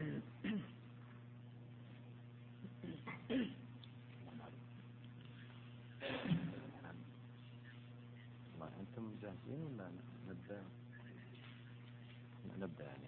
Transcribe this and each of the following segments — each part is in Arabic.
أنتم جاهزين ولا نبدأ؟ نبدأ يعني.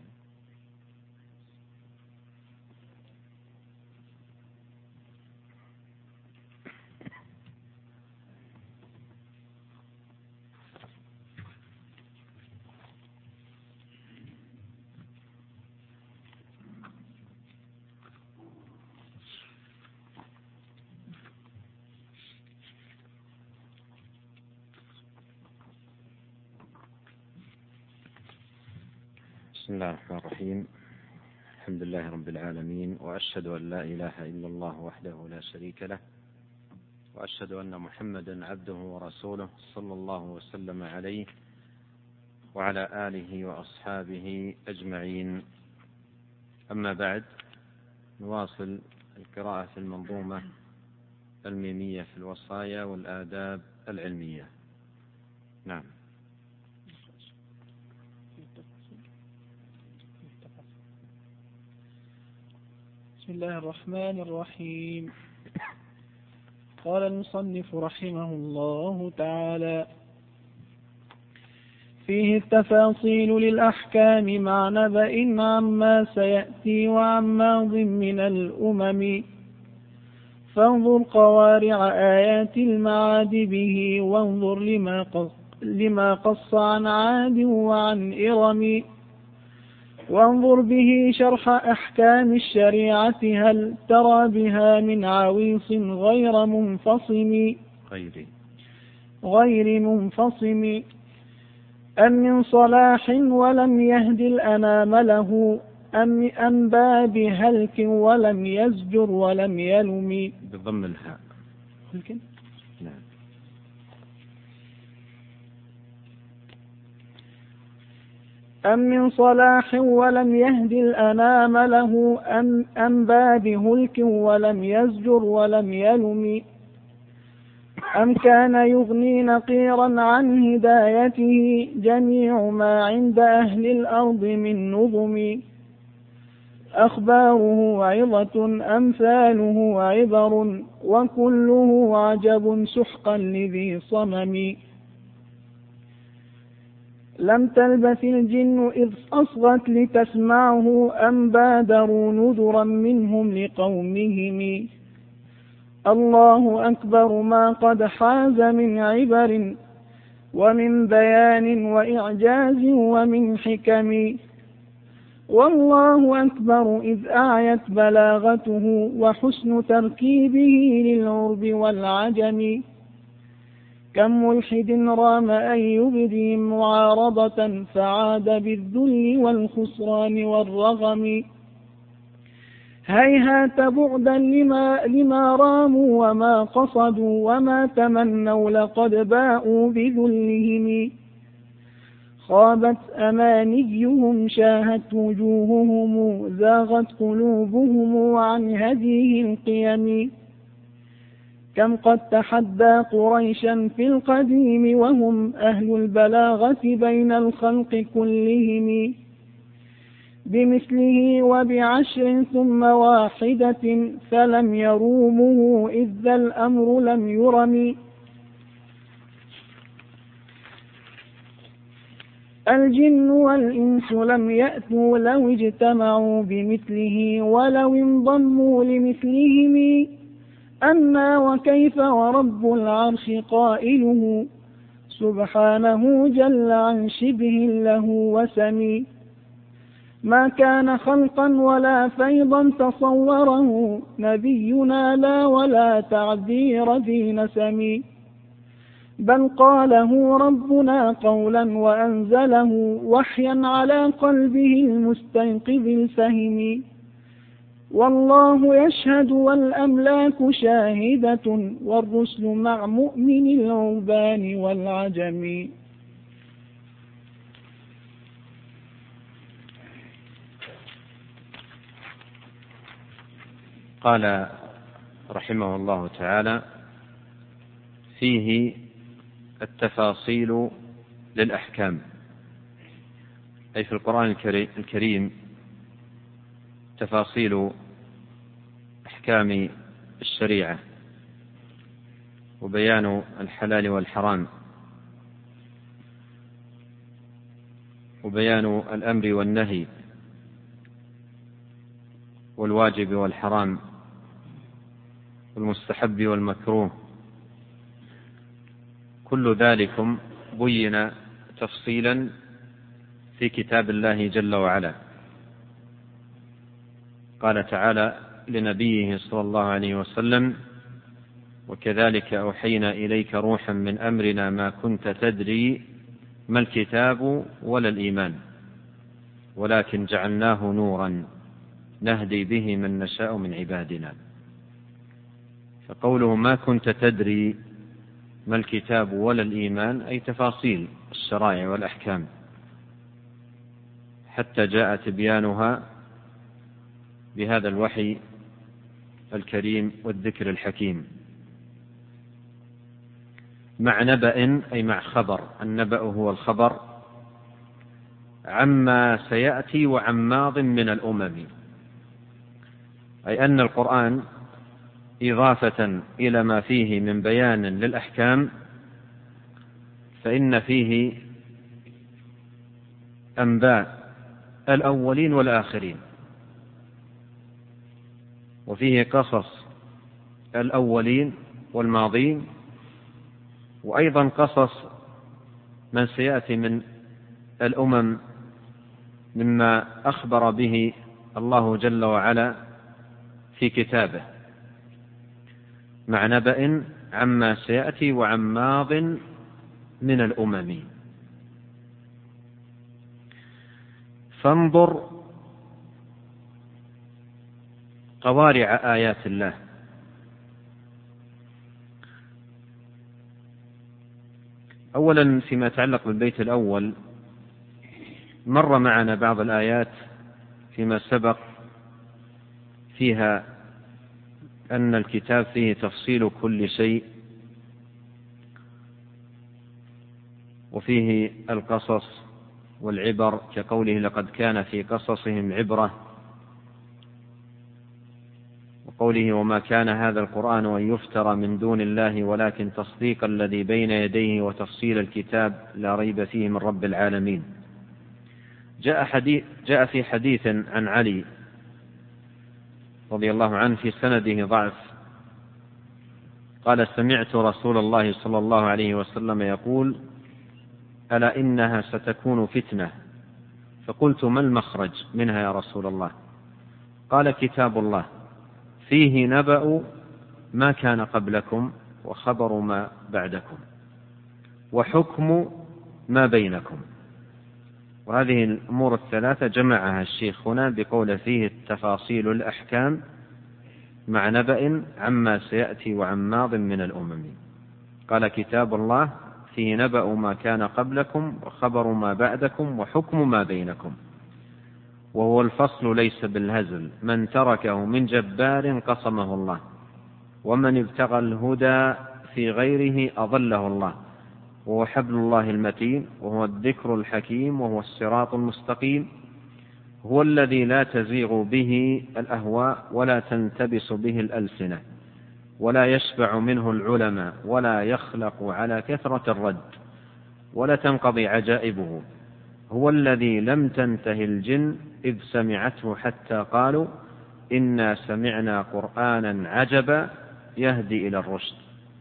بسم الله الرحمن الرحيم. الحمد لله رب العالمين، وأشهد أن لا إله إلا الله وحده لا شريك له، وأشهد أن محمدا عبده ورسوله صلى الله وسلم عليه وعلى آله وأصحابه أجمعين. أما بعد، نواصل القراءة في المنظومة الميمية في الوصايا والآداب العلمية. نعم. بسم الله الرحمن الرحيم. قال المصنف رحمه الله تعالى: فيه التفاصيل للأحكام مع نبأ عما سيأتي وعن ماض من الأمم، فانظر قوارع آيات المعاد به، وانظر لما قص عن عاد وعن إرم، وانظر به شرح أحكام الشريعة، هل ترى بها من عويص غير منفصم، أم من صلاح ولم يهد الأنام له، أم باب هلك ولم يزجر ولم يلم. بضم الهاء. نعم. أم من صلاح ولم يهد الأنام له، أم باب هلك ولم يزجر ولم يلم، أم كان يغني نقيرا عن هدايته جميع ما عند أهل الأرض من نظم، أخباره عظة أمثاله عبر، وكله عجب سحقا لذي صمم، لم تلبث الجن إذ أصغت لتسمعه، أم بادروا نذرا منهم لقومهم، الله أكبر ما قد حاز من عبر، ومن بيان وإعجاز ومن حكم، والله أكبر إذ أعيت بلاغته وحسن تركيبه للعرب والعجم، كم ملحد رام أن يبدي معارضة، فعاد بالذل والخسران والرغم، هيهات بعدا لما راموا وما قصدوا، وما تمنوا لقد باءوا بذلهم، خابت أمانيهم شاهت وجوههم، زاغت قلوبهم عن هديه القيم، كم قد تحدى قريشا في القديم، وهم أهل البلاغة بين الخلق كلهم، بمثله وبعشر ثم واحدة، فلم يرومه إذ ذا الأمر لم يرم، الجن والإنس لم يأتوا لو اجتمعوا بمثله، ولو انضموا لمثلهم، أما وكيف ورب العرش قائله، سبحانه جل عن شبه له وسم، ما كان خلقا ولا فيضا تصوره نبينا، لا ولا تعذير ذي نسم، بل قاله ربنا قولا وأنزله وحيا على قلبه المستيقظ الفهم، والله يشهد والأملاك شاهدة، والرسل مع مؤمن العربان والعجم. قال رحمه الله تعالى: فيه التفاصيل للأحكام، أي في القرآن الكريم تفاصيل أحكام الشريعة وبيان الحلال والحرام وبيان الأمر والنهي والواجب والحرام والمستحب والمكروه، كل ذلك بين تفصيلا في كتاب الله جل وعلا. قال تعالى لنبيه صلى الله عليه وسلم: وكذلك أوحينا إليك روحا من أمرنا ما كنت تدري ما الكتاب ولا الإيمان ولكن جعلناه نورا نهدي به من نشاء من عبادنا. فقوله ما كنت تدري ما الكتاب ولا الإيمان أي تفاصيل الشرائع والأحكام حتى جاء تبيانها بهذا الوحي الكريم والذكر الحكيم. مع نبأ أي مع خبر، النبأ هو الخبر عما سيأتي وعن ماض من الأمم، أي أن القرآن إضافة إلى ما فيه من بيان للأحكام فإن فيه أنباء الأولين والآخرين، وفيه قصص الأولين والماضين، وأيضا قصص من سيأتي من الأمم مما أخبر به الله جل وعلا في كتابه، مع نبأ عما سيأتي وعن ماض من الأمم. فانظر قوارع آيات الله. أولا فيما يتعلق بالبيت الأول، مر معنا بعض الآيات فيما سبق فيها أن الكتاب فيه تفصيل كل شيء، وفيه القصص والعبر، كقوله لقد كان في قصصهم عبرة، وقوله وما كان هذا القرآن أن يفترى من دون الله ولكن تصديق الذي بين يديه وتفصيل الكتاب لا ريب فيه من رب العالمين. جاء في حديث عن علي رضي الله عنه في سنده ضعف، قال سمعت رسول الله صلى الله عليه وسلم يقول ألا إنها ستكون فتنة، فقلت ما المخرج منها يا رسول الله؟ قال كتاب الله فيه نبأ ما كان قبلكم وخبر ما بعدكم وحكم ما بينكم. وهذه الأمور الثلاثة جمعها الشيخ هنا بقول فيه التفاصيل الأحكام مع نبأ عما سيأتي وعن ماض من الأمم. قال كتاب الله فيه نبأ ما كان قبلكم وخبر ما بعدكم وحكم ما بينكم، وهو الفصل ليس بالهزل، من تركه من جبار قصمه الله، ومن ابتغى الهدى في غيره أضله الله، وهو حبل الله المتين، وهو الذكر الحكيم، وهو الصراط المستقيم، هو الذي لا تزيغ به الأهواء ولا تنتبس به الألسنة ولا يشبع منه العلماء ولا يخلق على كثرة الرد ولا تنقضي عجائبه، هو الذي لم تنته الجن إذ سمعته حتى قالوا إنا سمعنا قرآنا عجبا يهدي إلى الرشد،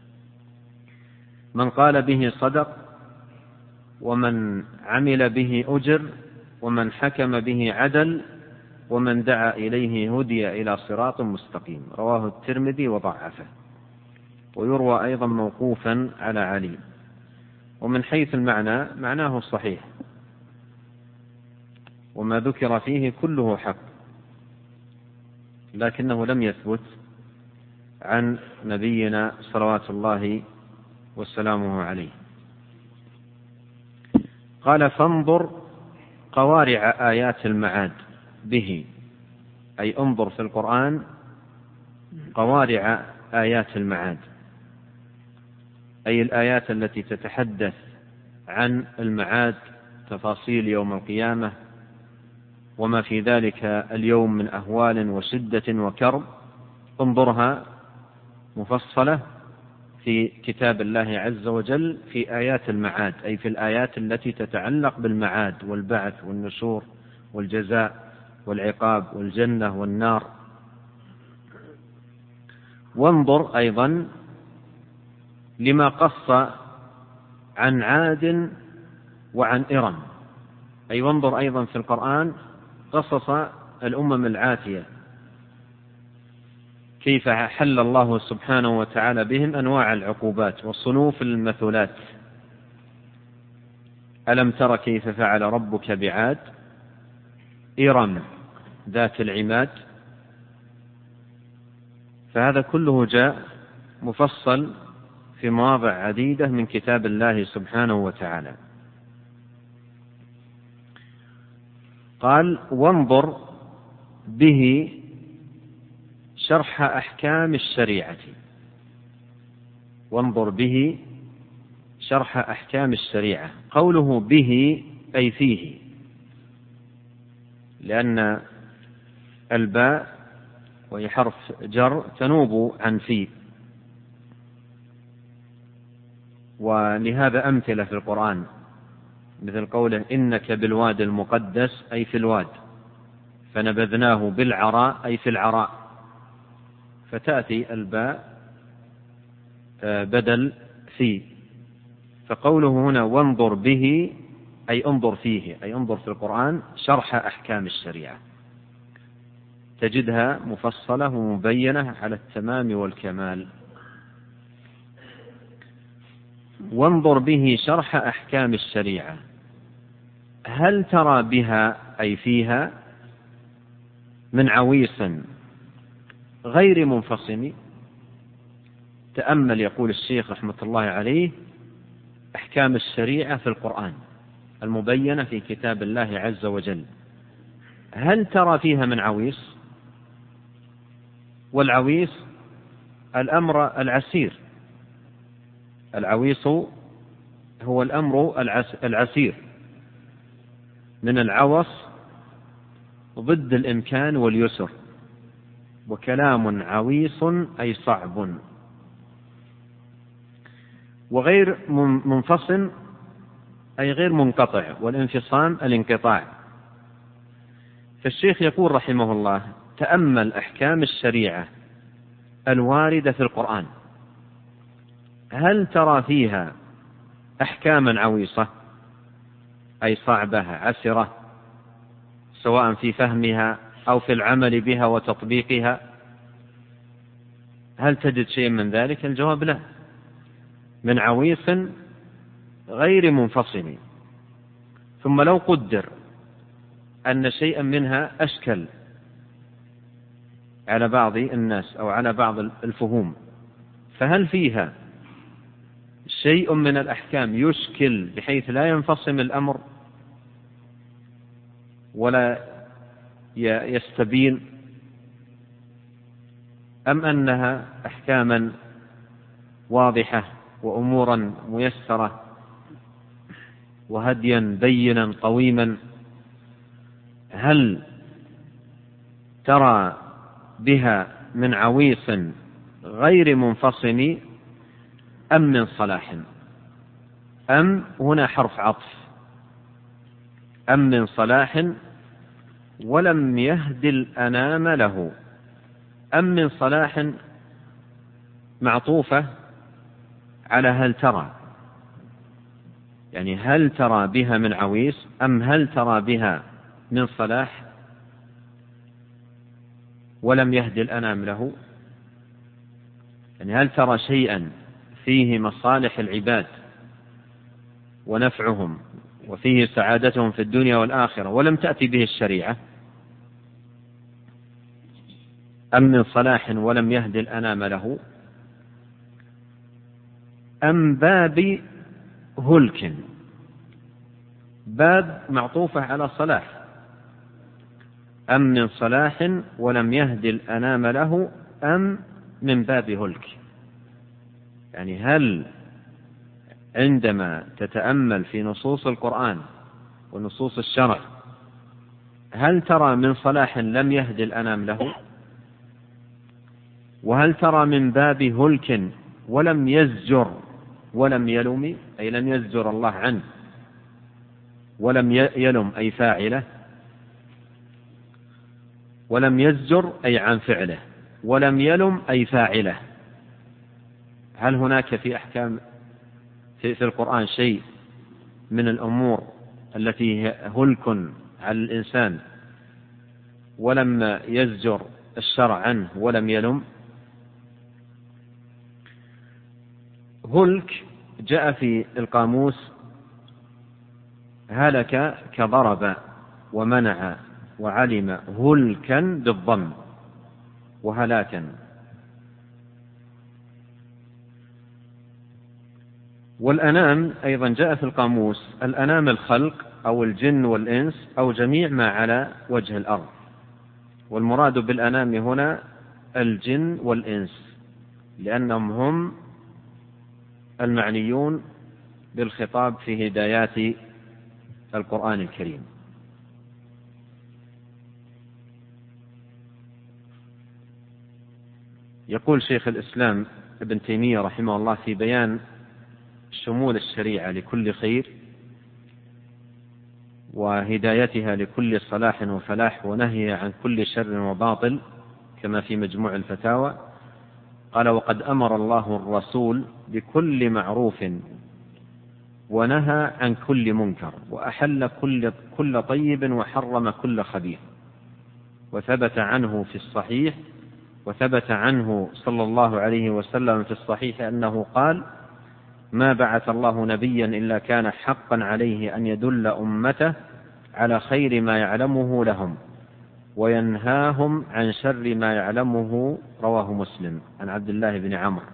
من قال به صدق ومن عمل به أجر ومن حكم به عدل ومن دعا إليه هدي إلى صراط مستقيم. رواه الترمذي وضعفه، ويروى أيضا موقوفا على علي، ومن حيث المعنى معناه صحيح، وما ذكر فيه كله حق، لكنه لم يثبت عن نبينا صلوات الله وسلامه عليه. قال فانظر قوارع آيات المعاد به، أي انظر في القرآن قوارع آيات المعاد، أي الآيات التي تتحدث عن المعاد، تفاصيل يوم القيامة وما في ذلك اليوم من أهوال وشدة وكرب انظرها مفصلة في كتاب الله عز وجل في آيات المعاد، أي في الآيات التي تتعلق بالمعاد والبعث والنشور والجزاء والعقاب والجنة والنار. وانظر أيضا لما قص عن عاد وعن إرم، أي وانظر أيضا في القرآن قصص الأمم العاتية كيف حل الله سبحانه وتعالى بهم أنواع العقوبات والصنوف المثلات. ألم تر كيف فعل ربك بعاد إرم ذات العماد. فهذا كله جاء مفصل في مواضع عديدة من كتاب الله سبحانه وتعالى. قال وانظر به شرح أحكام الشريعة. وانظر به شرح أحكام الشريعة. قوله به أي فيه، لأن الباء وهي حرف جر تنوب عن فيه، ولهذا أمثلة في القرآن مثل قوله إنك بالواد المقدس أي في الواد، فنبذناه بالعراء أي في العراء، فتأتي الباء بدل فيه. فقوله هنا وانظر به أي انظر فيه، أي انظر في القرآن شرح أحكام الشريعة، تجدها مفصلة ومبينة على التمام والكمال. وانظر به شرح أحكام الشريعة. هل ترى بها أي فيها من عويص غير منفصم. تأمل يقول الشيخ رحمة الله عليه أحكام الشريعة في القرآن المبينة في كتاب الله عز وجل، هل ترى فيها من عويص؟ والعويص الأمر العسير، العويص هو الأمر العسير، من العوص ضد الإمكان واليسر، وكلام عويص أي صعب. وغير منفصل أي غير منقطع، والانفصام الانقطاع. فالشيخ يقول رحمه الله تأمل أحكام الشريعة الواردة في القرآن، هل ترى فيها أحكاما عويصة أي صعبة عسرة، سواء في فهمها أو في العمل بها وتطبيقها؟ هل تجد شيء من ذلك؟ الجواب لا، من عويص غير منفصل. ثم لو قدر أن شيئا منها أشكل على بعض الناس أو على بعض الفهوم، فهل فيها شيء من الأحكام يشكل بحيث لا ينفصم الأمر ولا يستبين، أم أنها أحكاما واضحة وأمورا ميسرة وهديا بينا قويما؟ هل ترى بها من عويص غير منفصم أم من صلاح؟ أم هنا حرف عطف، أم من صلاح ولم يهد الأنام له. أم من صلاح معطوفة على هل ترى، يعني هل ترى بها من عويص أم هل ترى بها من صلاح ولم يهد الأنام له. يعني هل ترى شيئا فيه مصالح العباد ونفعهم وفيه سعادتهم في الدنيا والآخرة ولم تأتي به الشريعة؟ أم من صلاح ولم يهد الأنام له، أم باب هلك. باب معطوفة على صلاح، أم من صلاح ولم يهد الأنام له أم من باب هلك. يعني هل عندما تتأمل في نصوص القرآن ونصوص الشرع هل ترى من صلاح لم يهد الأنام له؟ وهل ترى من باب هلك ولم يزجر ولم يلم، أي لم يزجر الله عنه ولم يلم أي فاعله، ولم يزجر أي عن فعله، ولم يلم أي فاعله. هل هناك في أحكام في القرآن شيء من الأمور التي هلك على الإنسان ولم يزجر الشرع عنه ولم يلم؟ هلك جاء في القاموس هلك كضرب ومنع وعلم هلكا بالضم وهلاكا. والأنام أيضا جاء في القاموس الأنام الخلق أو الجن والإنس أو جميع ما على وجه الأرض، والمراد بالأنام هنا الجن والإنس لأنهم هم المعنيون بالخطاب في هدايات القرآن الكريم. يقول شيخ الإسلام ابن تيمية رحمه الله في بيان شمول الشريعة لكل خير وهدايتها لكل صلاح وفلاح ونهي عن كل شر وباطل كما في مجموع الفتاوى، قال: وقد أمر الله الرسول بكل معروف ونهى عن كل منكر وأحل كل طيب وحرم كل خبيث. وثبت عنه في الصحيح، وثبت عنه صلى الله عليه وسلم في الصحيح أنه قال: ما بعث الله نبيا إلا كان حقا عليه أن يدل أمته على خير ما يعلمه لهم وينهاهم عن شر ما يعلمه. رواه مسلم عن عبد الله بن عمرو.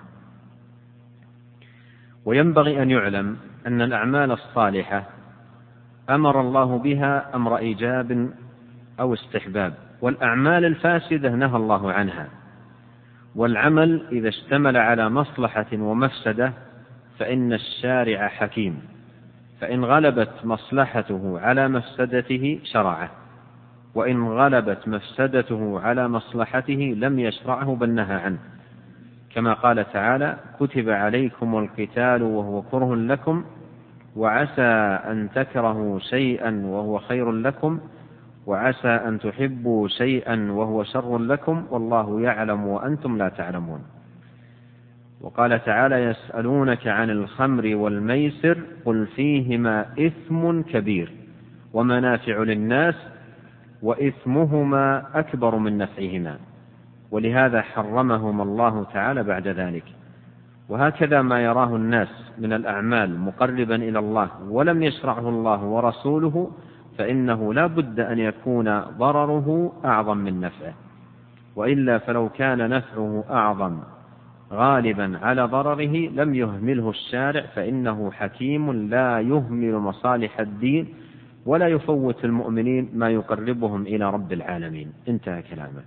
وينبغي أن يعلم أن الأعمال الصالحة أمر الله بها أمر إيجاب أو استحباب، والأعمال الفاسدة نهى الله عنها. والعمل إذا اشتمل على مصلحة ومفسدة فإن الشارع حكيم، فإن غلبت مصلحته على مفسدته شرعه، وإن غلبت مفسدته على مصلحته لم يشرعه بل نهى عنه، كما قال تعالى: كتب عليكم القتال وهو كره لكم وعسى أن تكرهوا شيئا وهو خير لكم وعسى أن تحبوا شيئا وهو شر لكم والله يعلم وأنتم لا تعلمون. وقال تعالى: يسألونك عن الخمر والميسر قل فيهما إثم كبير ومنافع للناس وإثمهما أكبر من نفعهما ولهذا حرمهما الله تعالى بعد ذلك. وهكذا ما يراه الناس من الأعمال مقربا إلى الله ولم يشرعه الله ورسوله فإنه لا بد أن يكون ضرره أعظم من نفعه، وإلا فلو كان نفعه أعظم غالبا على ضرره لم يهمله الشارع، فإنه حكيم لا يهمل مصالح الدين ولا يفوت المؤمنين ما يقربهم إلى رب العالمين. انتهى كلامه.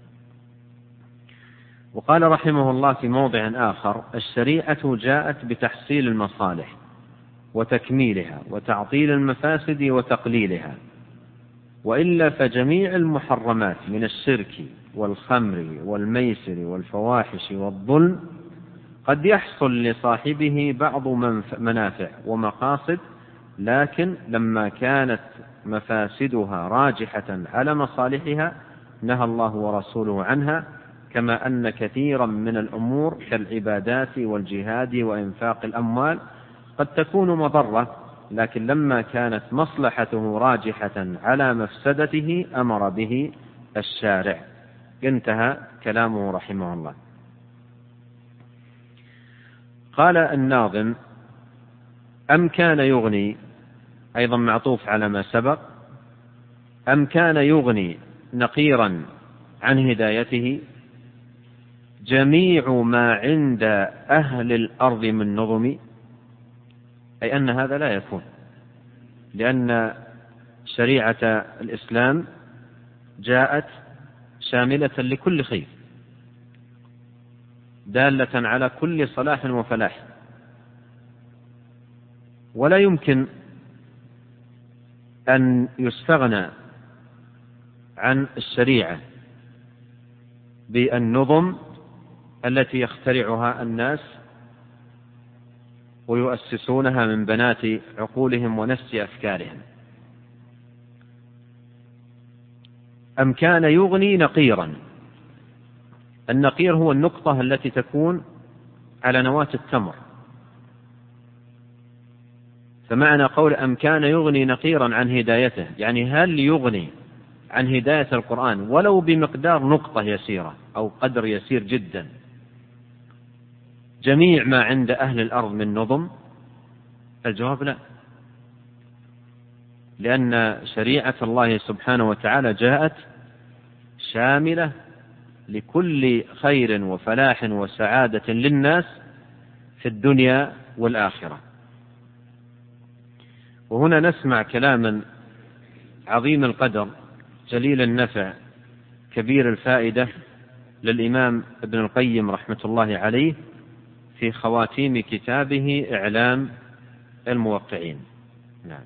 وقال رحمه الله في موضع آخر: الشريعة جاءت بتحصيل المصالح وتكميلها وتعطيل المفاسد وتقليلها، وإلا فجميع المحرمات من الشرك والخمر والميسر والفواحش والظلم قد يحصل لصاحبه بعض منافع ومقاصد، لكن لما كانت مفاسدها راجحة على مصالحها نهى الله ورسوله عنها، كما أن كثيرا من الأمور كالعبادات والجهاد وإنفاق الأموال قد تكون مضرة، لكن لما كانت مصلحته راجحة على مفسدته أمر به الشارع. انتهى كلامه رحمه الله. قال الناظم: أم كان يغني، أيضا معطوف على ما سبق، أم كان يغني نقيرا عن هدايته جميع ما عند أهل الأرض من نظم، أي أن هذا لا يكون، لأن شريعة الإسلام جاءت شاملة لكل خير دالة على كل صلاح وفلاح، ولا يمكن أن يستغنى عن الشريعة بالنظم التي يخترعها الناس ويؤسسونها من بنات عقولهم ونفس أفكارهم، أم كان يغني نقيرا. النقير هو النقطة التي تكون على نواة التمر، فمعنى قول أم كان يغني نقيرا عن هدايته، يعني هل يغني عن هداية القرآن ولو بمقدار نقطة يسيرة أو قدر يسير جدا جميع ما عند أهل الأرض من نظم؟ الجواب لا، لأن شريعة الله سبحانه وتعالى جاءت شاملة لكل خير وفلاح وسعادة للناس في الدنيا والآخرة. وهنا نسمع كلاما عظيم القدر جليل النفع كبير الفائدة للإمام ابن القيم رحمة الله عليه في خواتيم كتابه إعلام الموقعين. نعم.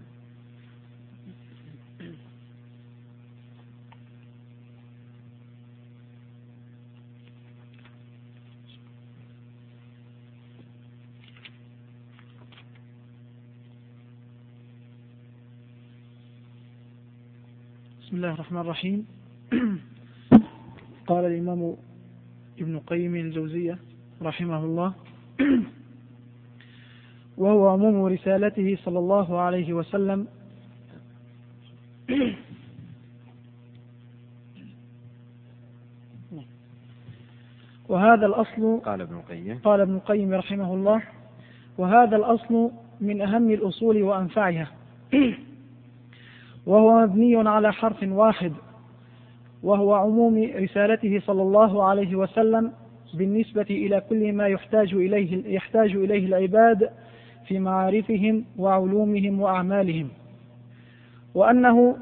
بسم الله الرحمن الرحيم. قال الإمام ابن قيم الجوزية رحمه الله: وهو عموم رسالته صلى الله عليه وسلم وهذا الأصل. قال ابن القيم رحمه الله: وهذا الأصل من أهم الأصول وأنفعها، وهو مبني على حرف واحد، وهو عموم رسالته صلى الله عليه وسلم بالنسبة إلى كل ما يحتاج إليه العباد في معارفهم وعلومهم وأعمالهم، وأنه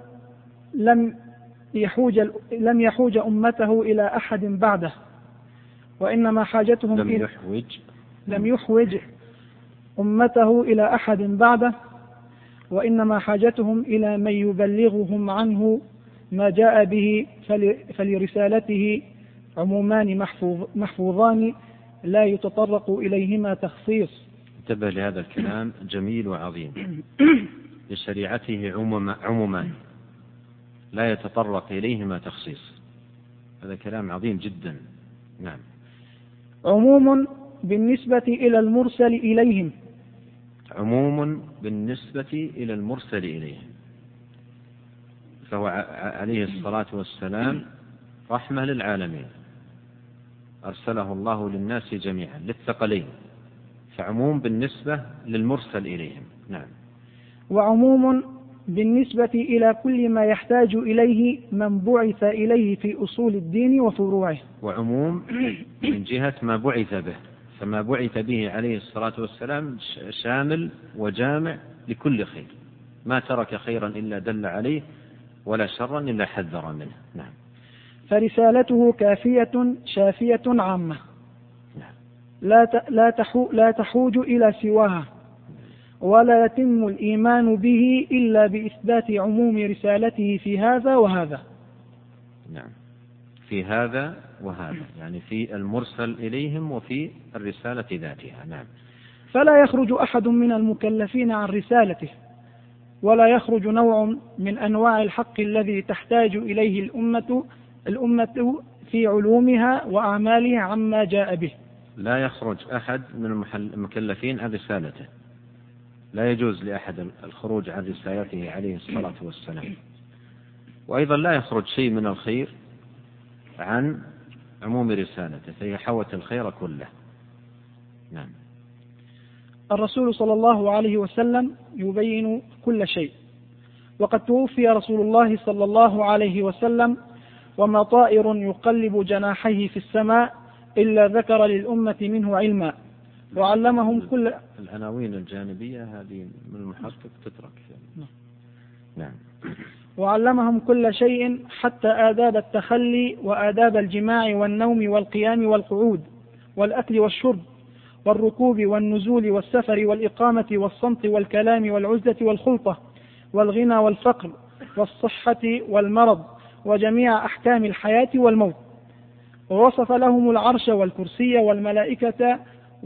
لم يحوج أمته إلى أحد بعده، وإنما حاجتهم لم يحوج أمته إلى أحد بعده، وإنما حاجتهم إلى من يبلغهم عنه ما جاء به، فلرسالته عمومان محفوظان لا يتطرق إليهما تخصيص. انتبه لهذا الكلام جميل وعظيم. لشريعته عمومان لا يتطرق إليهما تخصيص، هذا كلام عظيم جدا. نعم. عموم بالنسبة إلى المرسل إليهم، عموم بالنسبة إلى المرسل إليهم، فهو عليه الصلاة والسلام رحمة للعالمين، أرسله الله للناس جميعا للثقلين، فعموم بالنسبة للمرسل إليهم. نعم. وعموم بالنسبة إلى كل ما يحتاج إليه من بعث إليه في أصول الدين وفروعه. وعموم من جهة ما بعث به، فما بعث به عليه الصلاة والسلام شامل وجامع لكل خير، ما ترك خيرا إلا دل عليه ولا شرا إلا حذر منه. نعم. فرسالته كافية شافية عامة، لا تحوج إلى سواها، ولا يتم الإيمان به إلا بإثبات عموم رسالته في هذا وهذا. نعم، في هذا وهذا، يعني في المرسل إليهم وفي الرسالة ذاتها. نعم. فلا يخرج أحد من المكلفين عن رسالته، ولا يخرج نوع من أنواع الحق الذي تحتاج إليه الأمة في علومها وأعمالها عما جاء به. لا يخرج أحد من المكلفين عن رسالته، لا يجوز لأحد الخروج عن رسالته عليه الصلاة والسلام. وأيضا لا يخرج شيء من الخير عن عموم رسالته، فهي حوت الخير كله. نعم. الرسول صلى الله عليه وسلم يبين كل شيء، وقد توفي رسول الله صلى الله عليه وسلم وما طائر يقلب جناحيه في السماء إلا ذكر للأمة منه علما، وعلمهم كل العناوين الجانبية هذه من المحقق تترك. نعم. وعلمهم كل شيء حتى آداب التخلي وآداب الجماع والنوم والقيام والقعود والأكل والشرب والركوب والنزول والسفر والإقامة والصمت والكلام والعزلة والخلطة والغنى والفقر والصحة والمرض وجميع أحكام الحياة والموت. ووصف لهم العرش والكرسي والملائكة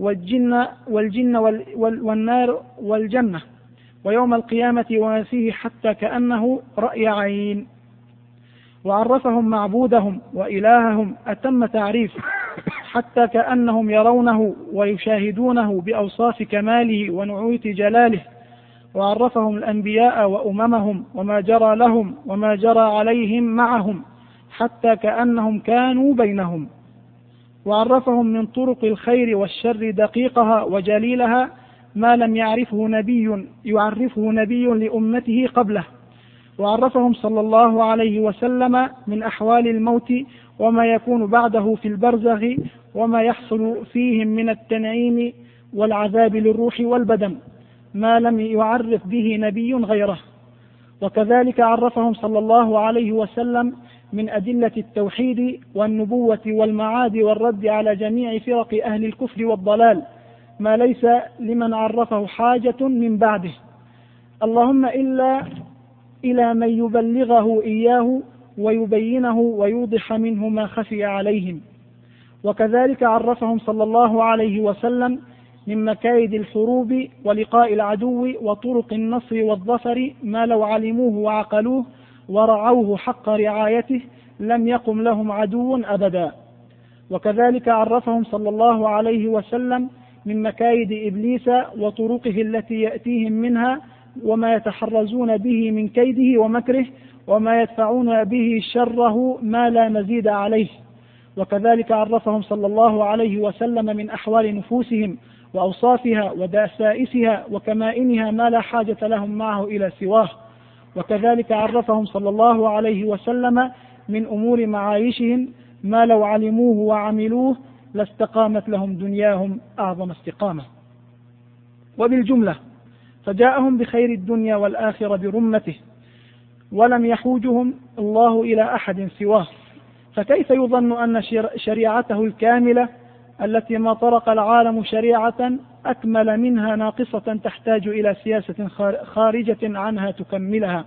والجن والنار والجنة ويوم القيامة وما فيه حتى كأنه رأي عين. وعرفهم معبودهم وإلههم أتم تعريف حتى كأنهم يرونه ويشاهدونه بأوصاف كماله ونعوت جلاله. وعرفهم الأنبياء وأممهم وما جرى لهم وما جرى عليهم معهم حتى كأنهم كانوا بينهم. وعرفهم من طرق الخير والشر دقيقها وجليلها ما لم يعرفه نبي لأمته قبله. وعرفهم صلى الله عليه وسلم من أحوال الموت وما يكون بعده في البرزخ وما يحصل فيهم من التنعيم والعذاب للروح والبدن ما لم يعرف به نبي غيره. وكذلك عرفهم صلى الله عليه وسلم من أدلة التوحيد والنبوة والمعاد والرد على جميع فرق أهل الكفر والضلال ما ليس لمن عرفه حاجة من بعده، اللهم إلا إلى من يبلغه إياه ويبينه ويوضح منه ما خفي عليهم. وكذلك عرفهم صلى الله عليه وسلم من مكايد الحروب ولقاء العدو وطرق النصر والظفر ما لو علموه وعقلوه ورعوه حق رعايته لم يقم لهم عدو أبدا. وكذلك عرفهم صلى الله عليه وسلم من مكايد إبليس وطرقه التي يأتيهم منها وما يتحرزون به من كيده ومكره وما يدفعون به شره ما لا مزيد عليه. وكذلك عرفهم صلى الله عليه وسلم من أحوال نفوسهم وأوصافها ودسائسها وكمائنها ما لا حاجة لهم معه إلى سواه. وكذلك عرفهم صلى الله عليه وسلم من أمور معايشهم ما لو علموه وعملوه لاستقامت لهم دنياهم أعظم استقامة. وبالجملة فجاءهم بخير الدنيا والآخرة برمته ولم يحوجهم الله إلى أحد سواه، فكيف يظن أن شريعته الكاملة التي ما طرق العالم شريعة أكمل منها ناقصة تحتاج إلى سياسة خارجة عنها تكملها،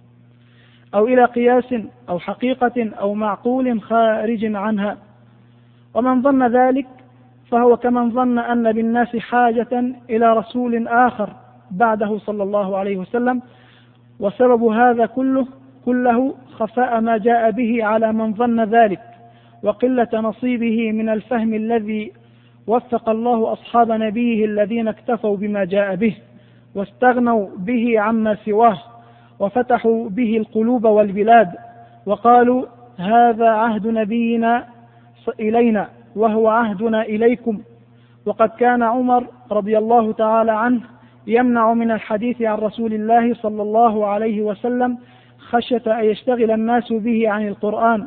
أو إلى قياس أو حقيقة أو معقول خارج عنها؟ ومن ظن ذلك فهو كمن ظن أن بالناس حاجة إلى رسول آخر بعده صلى الله عليه وسلم، وسبب هذا كله خفاء ما جاء به على من ظن ذلك وقلة نصيبه من الفهم الذي وفق الله أصحاب نبيه الذين اكتفوا بما جاء به واستغنوا به عما سواه وفتحوا به القلوب والبلاد وقالوا هذا عهد نبينا إلينا وهو عهدنا إليكم. وقد كان عمر رضي الله تعالى عنه يمنع من الحديث عن رسول الله صلى الله عليه وسلم خشية أن يشتغل الناس به عن القرآن،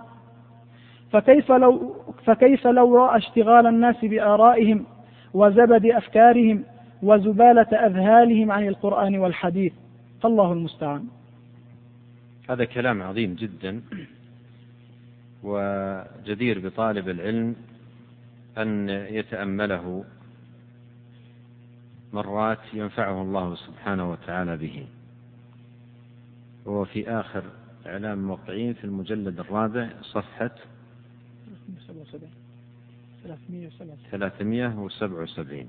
فكيف لو رأى اشتغال الناس بآرائهم وزبد أفكارهم وزبالة أذهالهم عن القرآن والحديث؟ فالله المستعان. هذا كلام عظيم جدا وجدير بطالب العلم أن يتأمله مرات ينفعه الله سبحانه وتعالى به. هو في آخر إعلام الموقعين في المجلد الرابع صفحة 377.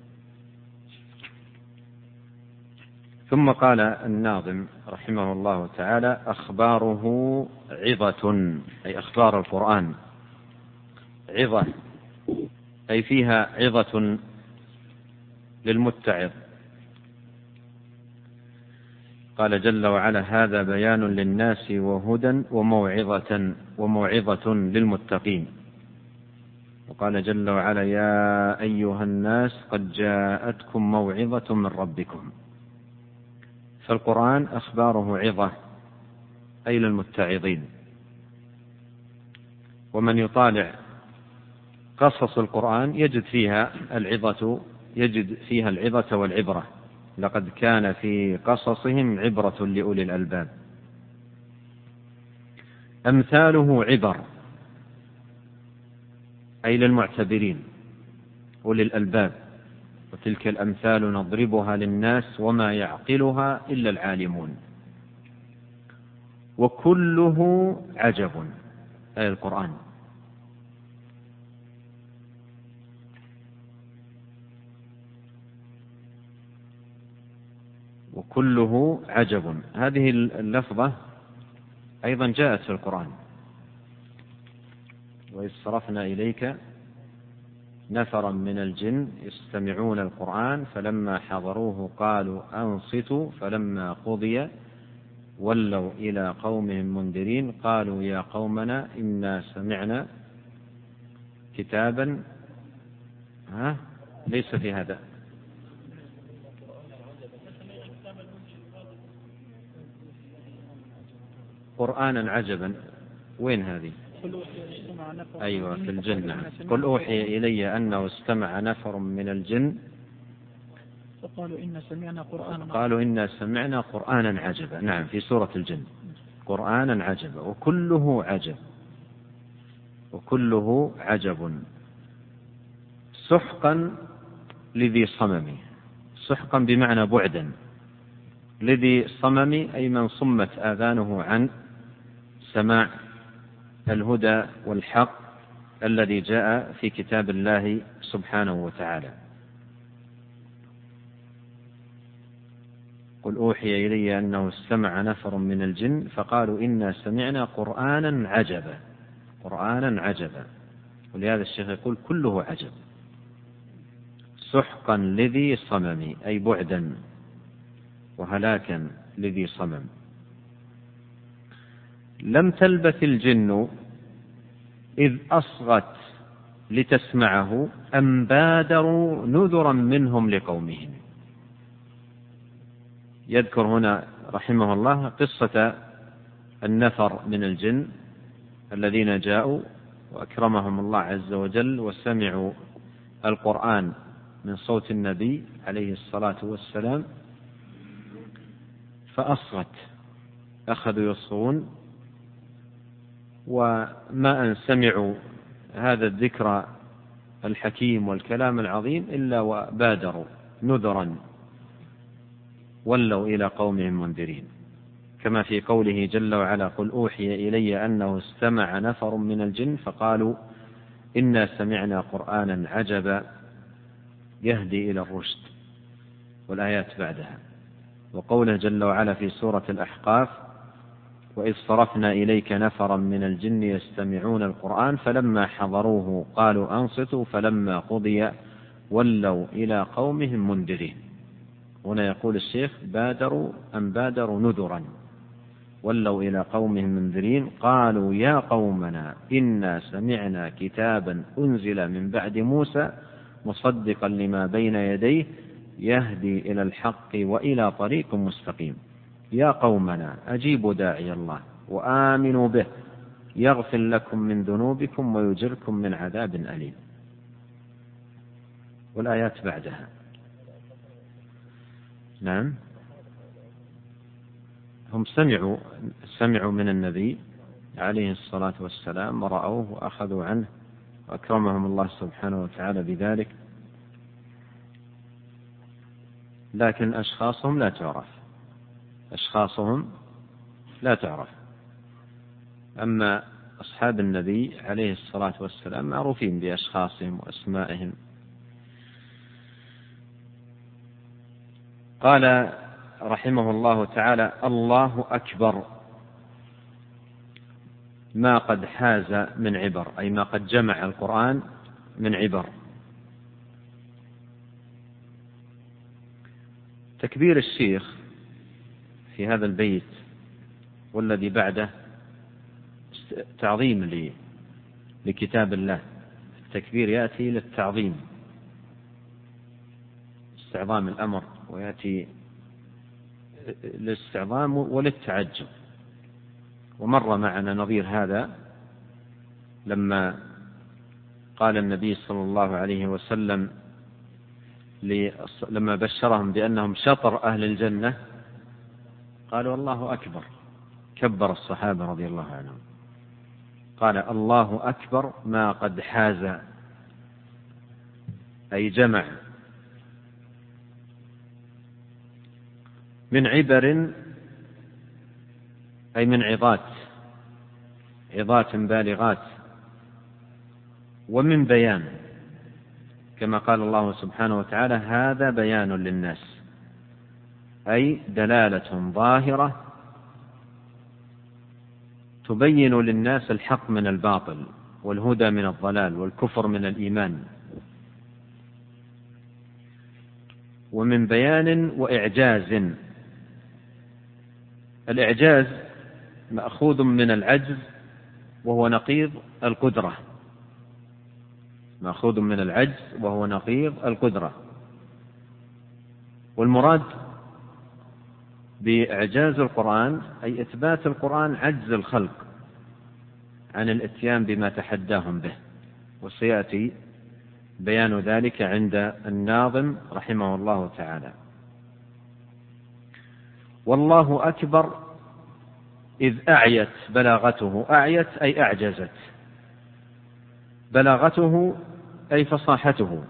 ثم قال الناظم رحمه الله تعالى أخباره عظة، أي أخبار القرآن عظة، أي فيها عظة للمتعظ. قال جل وعلا هذا بيان للناس وهدى وموعظة للمتقين. وقال جل وعلا يا أيها الناس قد جاءتكم موعظة من ربكم. فالقرآن أخباره عظة أي للمتعظين. ومن يطالع قصص القرآن يجد فيها العظة والعبرة. لقد كان في قصصهم عبرة لأولي الألباب. أمثاله عبر أي للمعتبرين أولي الألباب. وتلك الأمثال نضربها للناس وما يعقلها إلا العالمون. وكله عجب أي القرآن. وكله عجب. هذه اللفظة أيضا جاءت في القرآن: وإذ صرفنا إليك نفرا من الجن يستمعون القرآن فلما حضروه قالوا أنصتوا فلما قضي ولوا إلى قومهم منذرين قالوا يا قومنا إنا سمعنا كتابا ليس في هذا. قرآنا عجبا، وين هذه؟ أيوة في الجنة. قل أوحي إلي أنه استمع نفر من الجن فقالوا إنا سمعنا قرآنا عجبا. نعم، في سورة الجن، قرآنا عجبا. وكله عجب، وكله عجب. سحقا لذي صمم. سحقا بمعنى بعدا. لذي صمم أي من صمت آذانه عن سماع الهدى والحق الذي جاء في كتاب الله سبحانه وتعالى. قل أوحي إلي أنه استمع نفر من الجن فقالوا إنا سمعنا قرآنا عجبا. قرآنا عجبا. ولهذا الشيخ يقول كله عجب. سحقا لذي صمم أي بعدا وهلاكا لذي صمم. لم تلبث الجن إذ أصغت لتسمعه أم بادروا نذرا منهم لقومهم. يذكر هنا رحمه الله قصة النفر من الجن الذين جاءوا وأكرمهم الله عز وجل وسمعوا القرآن من صوت النبي عليه الصلاة والسلام فأصغت، أخذوا يصغون، وما أن سمعوا هذا الذكر الحكيم والكلام العظيم إلا وبادروا نذرا ولوا إلى قومهم منذرين، كما في قوله جل وعلا قل أوحي إلي أنه استمع نفر من الجن فقالوا إنا سمعنا قرآنا عجبا يهدي إلى الرشد، والآيات بعدها. وقوله جل وعلا في سورة الأحقاف وإذ صرفنا إليك نفرا من الجن يستمعون القرآن فلما حضروه قالوا أنصتوا فلما قضي ولوا إلى قومهم منذرين. هنا يقول الشيخ بادروا أم بادروا نذرا ولوا إلى قومهم منذرين قالوا يا قومنا إنا سمعنا كتابا أنزل من بعد موسى مصدقا لما بين يديه يهدي إلى الحق وإلى طريق مستقيم. يا قومنا أجيبوا داعي الله وآمنوا به يغفر لكم من ذنوبكم ويجركم من عذاب أليم. والآيات بعدها. نعم، هم سمعوا من النبي عليه الصلاة والسلام ورأوه وأخذوا عنه وأكرمهم الله سبحانه وتعالى بذلك، لكن أشخاصهم لا تعرف. أشخاصهم لا تعرف. أما أصحاب النبي عليه الصلاة والسلام معروفين بأشخاصهم وأسمائهم. قال رحمه الله تعالى الله أكبر ما قد حاز من عبر، أي ما قد جمع القرآن من عبر. تكبير الشيخ في هذا البيت والذي بعده تعظيم لكتاب الله. التكبير يأتي للتعظيم، استعظام الأمر، ويأتي للاستعظام وللتعجب. ومر معنا نظير هذا لما قال النبي صلى الله عليه وسلم لما بشرهم بأنهم شطر أهل الجنة قالوا الله أكبر، كبر الصحابة رضي الله عنهم. قال الله أكبر ما قد حاز، أي جمع من عبر، أي من عظات. عظات بالغات ومن بيان، كما قال الله سبحانه وتعالى: هذا بيان للناس، أي دلالة ظاهرة تبين للناس الحق من الباطل والهدى من الضلال والكفر من الإيمان. ومن بيان وإعجاز. الإعجاز مأخوذ من العجز وهو نقيض القدرة، مأخوذ من العجز وهو نقيض القدرة. والمراد بإعجاز القرآن أي إثبات القرآن عجز الخلق عن الإتيان بما تحداهم به، وسيأتي بيان ذلك عند الناظم رحمه الله تعالى. والله أكبر إذ أعيت بلاغته، أعيت أي أعجزت، بلاغته أي فصاحته.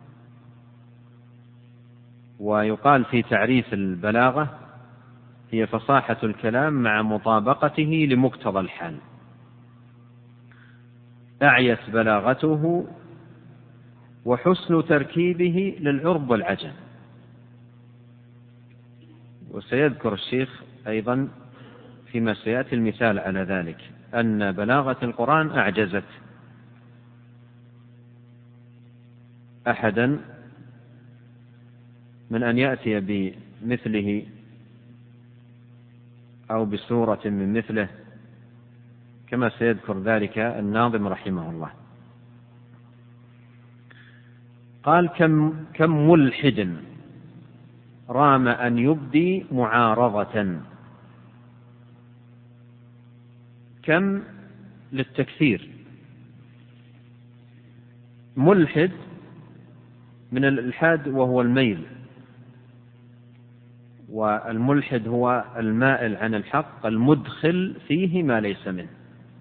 ويقال في تعريف البلاغة: هي فصاحة الكلام مع مطابقته لمقتضى الحال. أعيت بلاغته وحسن تركيبه للعرب والعجم. وسيذكر الشيخ أيضا فيما سيأتي المثال على ذلك، أن بلاغة القرآن أعجزت أحدا من أن يأتي بمثله أو بسورة من مثله، كما سيذكر ذلك الناظم رحمه الله. قال: كم ملحد رام أن يبدي معارضة. كم للتكثير، ملحد من الإلحاد وهو الميل، والملحد هو المائل عن الحق المدخل فيه ما ليس منه.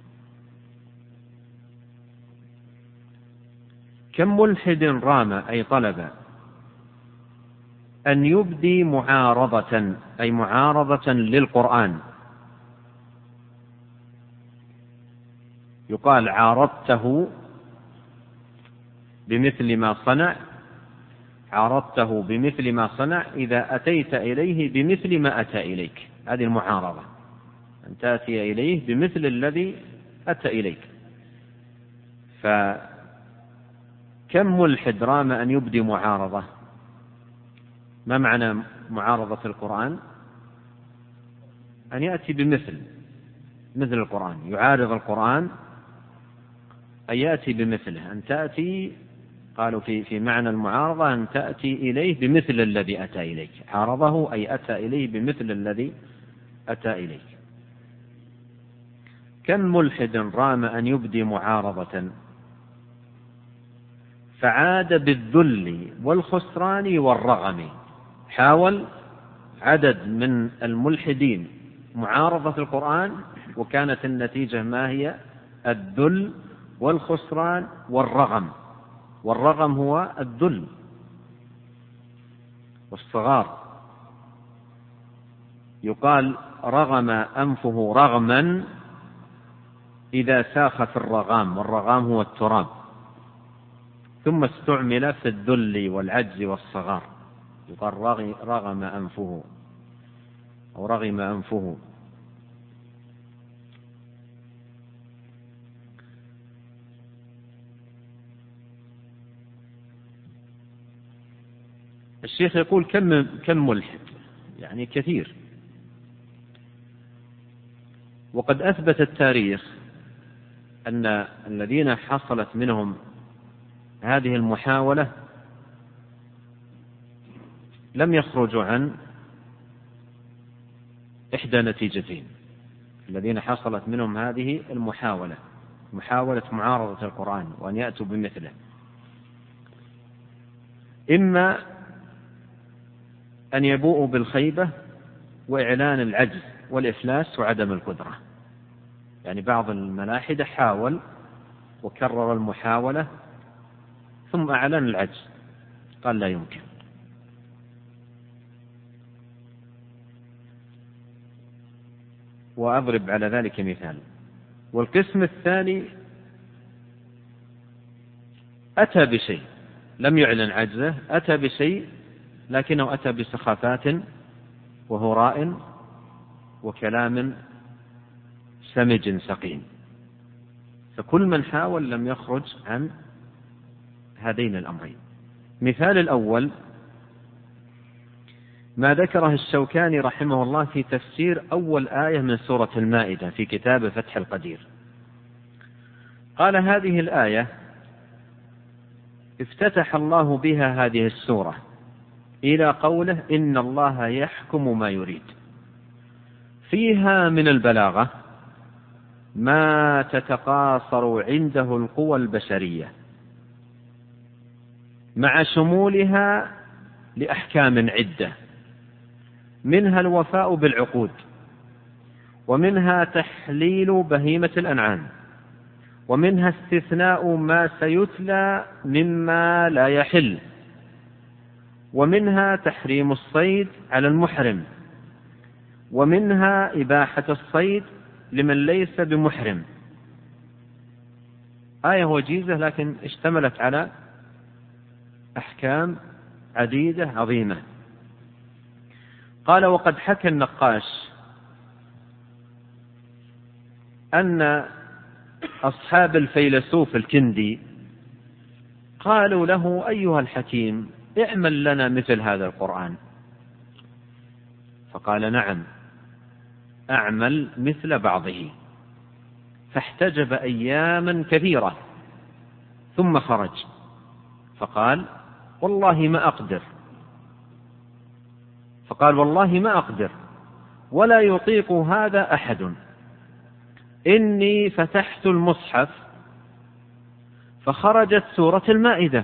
كم ملحد رام أي طلب أن يبدي معارضة أي معارضة للقرآن. يقال عارضته بمثل ما صنع، عارضته بمثل ما صنع إذا أتيت إليه بمثل ما أتى إليك. هذه المعارضة، أن تأتي إليه بمثل الذي أتى إليك. فكم ملحد رام أن يبدي معارضة. ما معنى معارضة القرآن؟ أن يأتي بمثل القرآن، يعارض القرآن أن يأتي بمثله. أن تأتي، قالوا في معنى المعارضة أن تأتي إليه بمثل الذي أتى إليك. عارضه أي أتى إليه بمثل الذي أتى إليك. كم ملحد رام أن يبدي معارضة فعاد بالذل والخسران والرغم. حاول عدد من الملحدين معارضة القرآن، وكانت النتيجة ما هي؟ الذل والخسران والرغم. والرغم هو الذل والصغار. يقال: رغم أنفه رغما إذا ساخ في الرغام، والرغام هو التراب. ثم استعمل في الذل والعجز والصغار. يقال رغم أنفه أو رغم أنفه. الشيخ يقول: كم ملحد، يعني كثير. وقد أثبت التاريخ أن الذين حصلت منهم هذه المحاولة لم يخرجوا عن إحدى نتيجتين. الذين حصلت منهم هذه محاولة معارضة القرآن وأن يأتوا بمثله، إما أن يبوءوا بالخيبة وإعلان العجز والإفلاس وعدم القدرة. يعني بعض الملاحدة حاول وكرر المحاولة ثم أعلن العجز، قال لا يمكن. وأضرب على ذلك مثال. والقسم الثاني أتى بشيء لم يعلن عجزه، أتى بشيء لكنه أتى بسخافات وهراء وكلام سمج سقيم. فكل من حاول لم يخرج عن هذين الأمرين. مثال الأول ما ذكره الشوكاني رحمه الله في تفسير أول آية من سورة المائدة في كتاب فتح القدير. قال هذه الآية افتتح الله بها هذه السورة إلى قوله إن الله يحكم ما يريد، فيها من البلاغة ما تتقاصر عنده القوى البشرية مع شمولها لأحكام عدة، منها الوفاء بالعقود، ومنها تحليل بهيمة الأنعام، ومنها استثناء ما سيتلى مما لا يحل، ومنها تحريم الصيد على المحرم، ومنها إباحة الصيد لمن ليس بمحرم. آية وجيزة لكن اشتملت على أحكام عديدة عظيمة. قال وقد حكى النقاش أن أصحاب الفيلسوف الكندي قالوا له أيها الحكيم اعمل لنا مثل هذا القرآن، فقال نعم أعمل مثل بعضه، فاحتجب أياما كثيرة ثم خرج فقال والله ما أقدر، فقال والله ما أقدر ولا يطيق هذا أحد، إني فتحت المصحف فخرجت سورة المائدة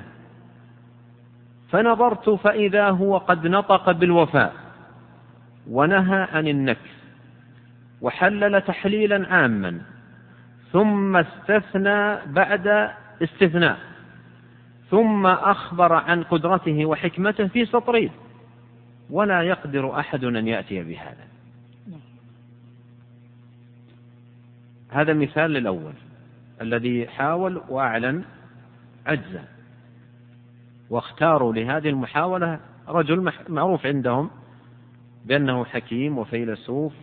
فنظرت فإذا هو قد نطق بالوفاء ونهى عن النكث وحلل تحليلا عاما، ثم استثنى بعد استثناء، ثم أخبر عن قدرته وحكمته في سطرين، ولا يقدر أحد أن يأتي بهذا. هذا مثال للأول الذي حاول وأعلن عجزه، واختاروا لهذه المحاولة رجل معروف عندهم بأنه حكيم وفيلسوف،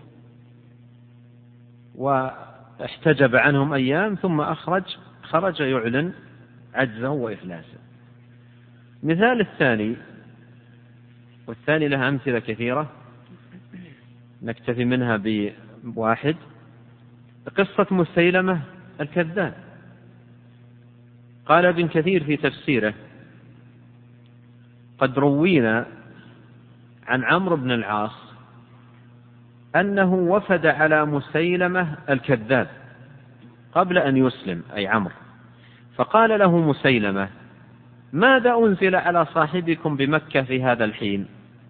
واحتجب عنهم أيام ثم خرج يعلن عجزه وإفلاسه. مثال الثاني، والثاني لها أمثلة كثيرة نكتفي منها بواحد، قصة مسيلمة الكذاب. قال ابن كثير في تفسيره قد روينا عن عمرو بن العاص أنه وفد على مسيلمة الكذاب قبل أن يسلم أي عمرو، فقال له مسيلمة ماذا أنزل على صاحبكم بمكة في هذا الحين؟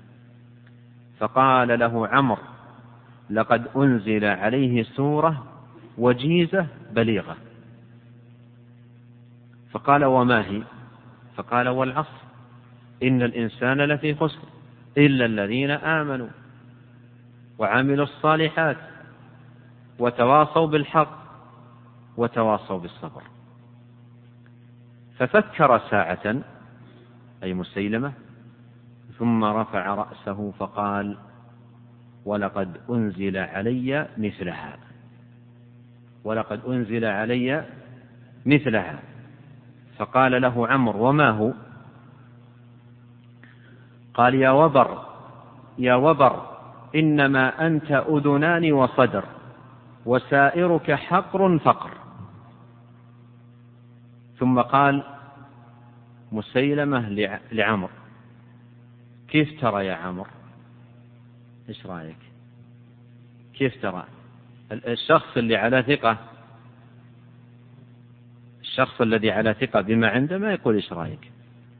فقال له عمرو لقد أنزل عليه سورة وجيزة بليغة. فقال وما هي؟ فقال والعصر إن الإنسان لفي خسر إلا الذين آمنوا وعملوا الصالحات وتواصوا بالحق وتواصوا بالصبر. ففكر ساعة أي مسيلمة ثم رفع رأسه فقال ولقد أنزل علي مثلها، ولقد أنزل علي مثلها. فقال له عمرو وما هو؟ قال يا وبر إنما أنت أذنان وصدر وسائرك حقر فقر. ثم قال مسيلمة لعمرو كيف ترى يا عمرو؟ إيش رأيك؟ كيف ترى؟ الشخص الذي على ثقة بما عنده ما يقول إيش رأيك؟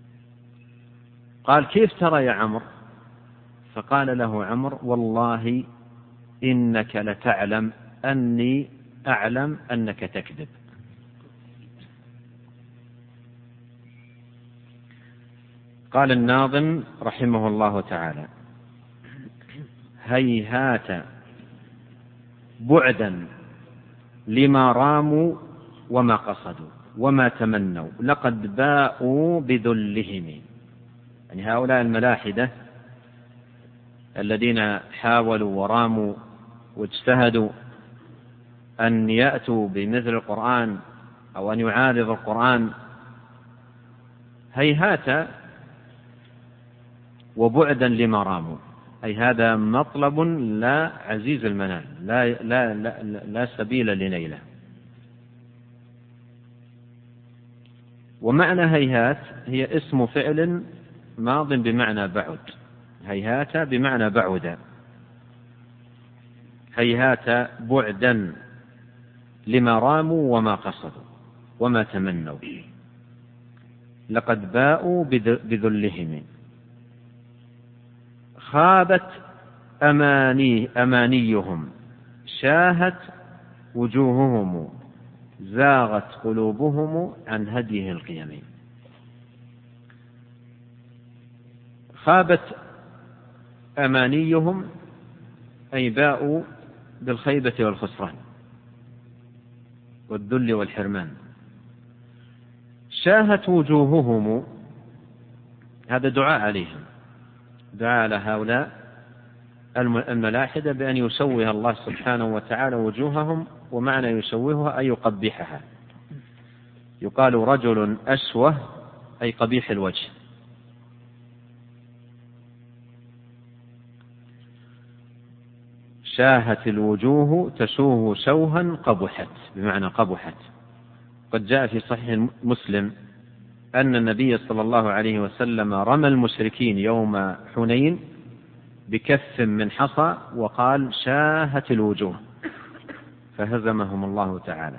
قال كيف ترى يا عمرو؟ فقال له عمرو والله إنك لتعلم أني أعلم أنك تكذب. قال الناظم رحمه الله تعالى هيهات بعدا لما راموا وما قصدوا وما تمنوا لقد باءوا بذلهم. يعني هؤلاء الملاحدة الذين حاولوا وراموا واجتهدوا أن يأتوا بمثل القرآن أو أن يعارض القرآن، هيهات وبعدا لما راموا، أي هذا مطلب لا عزيز المنال، لا سبيل لنيله. ومعنى هيهات هي اسم فعل ماض بمعنى بعد، هيهات بمعنى بعد، هيهات بعدا لما راموا وما قصدوا وما تمنوا لقد باءوا بذلهم. خابت أمانيهم، شاهت وجوههم، زاغت قلوبهم عن هديه القيم. خابت أمانيهم أي باءوا بالخيبة والخسران والذل والحرمان. شاهت وجوههم، هذا دعاء عليهم، دعاء على هؤلاء الملاحدة بأن يسويها الله سبحانه وتعالى وجوههم، ومعنى يسويها أي يقبحها. يقال رجل أسوه أي قبيح الوجه. شاهت الوجوه تسوه سوها قبحت بمعنى قبحت. قد جاء في صحيح مسلم أن النبي صلى الله عليه وسلم رمى المشركين يوم حنين بكف من حصى وقال شاهت الوجوه، فهزمهم الله تعالى.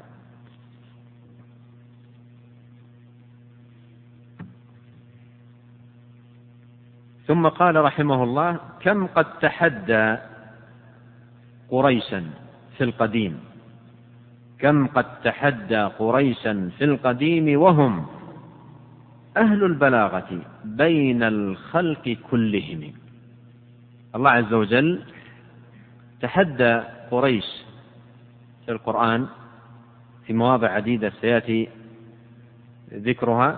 ثم قال رحمه الله كم قد تحدى قريشا في القديم، كم قد تحدى قريشا في القديم وهم أهل البلاغة بين الخلق كلهم. الله عز وجل تحدى قريش في القرآن في مواضع عديدة سيأتي ذكرها،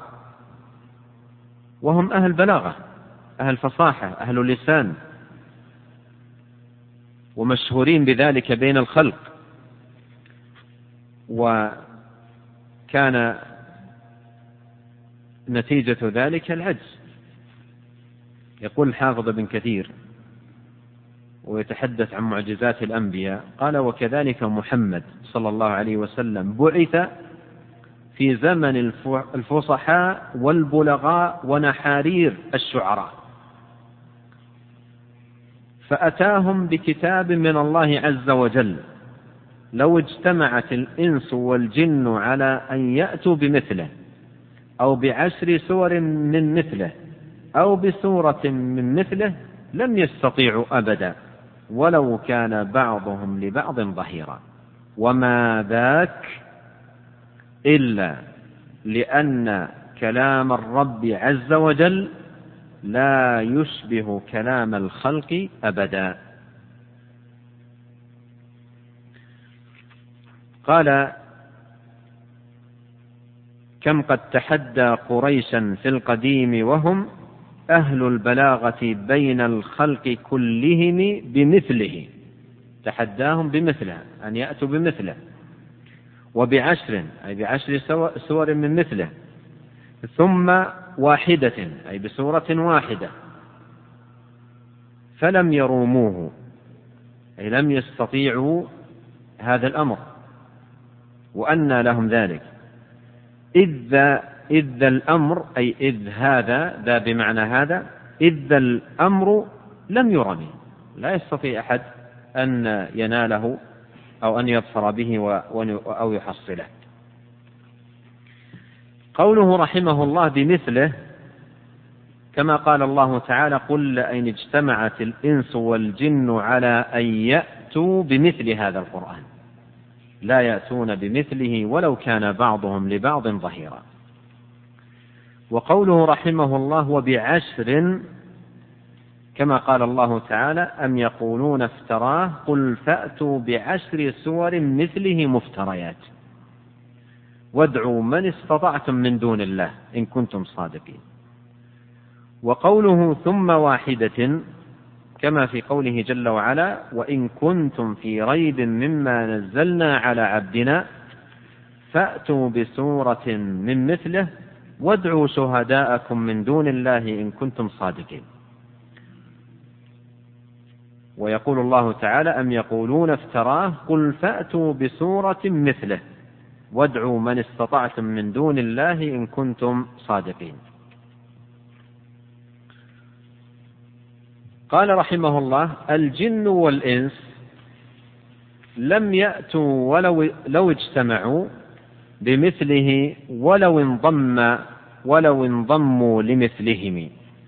وهم أهل بلاغة، أهل فصاحة، أهل اللسان، ومشهورين بذلك بين الخلق. وكان نتيجة ذلك العجز. يقول الحافظ ابن كثير ويتحدث عن معجزات الأنبياء قال وكذلك محمد صلى الله عليه وسلم بعث في زمن الفصحاء والبلغاء ونحارير الشعراء، فأتاهم بكتاب من الله عز وجل لو اجتمعت الإنس والجن على أن يأتوا بمثله أو بعشر سور من مثله أو بسورة من مثله لم يستطيعوا أبدا ولو كان بعضهم لبعض ظهيرا، وما ذاك إلا لأن كلام الرب عز وجل لا يشبه كلام الخلق أبدا. قال كم قد تحدى قريشا في القديم وهم أهل البلاغة بين الخلق كلهم بمثله، تحداهم بمثله أن يأتوا بمثله، وبعشر أي بعشر سور من مثله، ثم واحدة أي بسورة واحدة، فلم يروموه أي لم يستطيعوا هذا الأمر. وأنى لهم ذلك إذ الأمر أي إذ هذا ذا بمعنى هذا، إذ الأمر لم يرمي، لا يستطيع أحد أن يناله أو أن يظفر به أو يحصله. قوله رحمه الله بمثله كما قال الله تعالى قل لئن اجتمعت الإنس والجن على أن يأتوا بمثل هذا القرآن لا يأتون بمثله ولو كان بعضهم لبعض ظهيرا. وقوله رحمه الله وبعشر كما قال الله تعالى: أم يقولون افتراه قل فأتوا بعشر سور مثله مفتريات وادعوا من استطعتم من دون الله إن كنتم صادقين. وقوله ثم واحدة كما في قوله جل وعلا: وإن كنتم في ريب مما نزلنا على عبدنا فأتوا بسورة من مثله وادعوا شهداءكم من دون الله إن كنتم صادقين. ويقول الله تعالى: أم يقولون افتراه قل فأتوا بسورة مثله وادعوا من استطعتم من دون الله إن كنتم صادقين. قال رحمه الله: الجن والإنس لم يأتوا لو اجتمعوا بمثله ولو انضموا لمثلهم.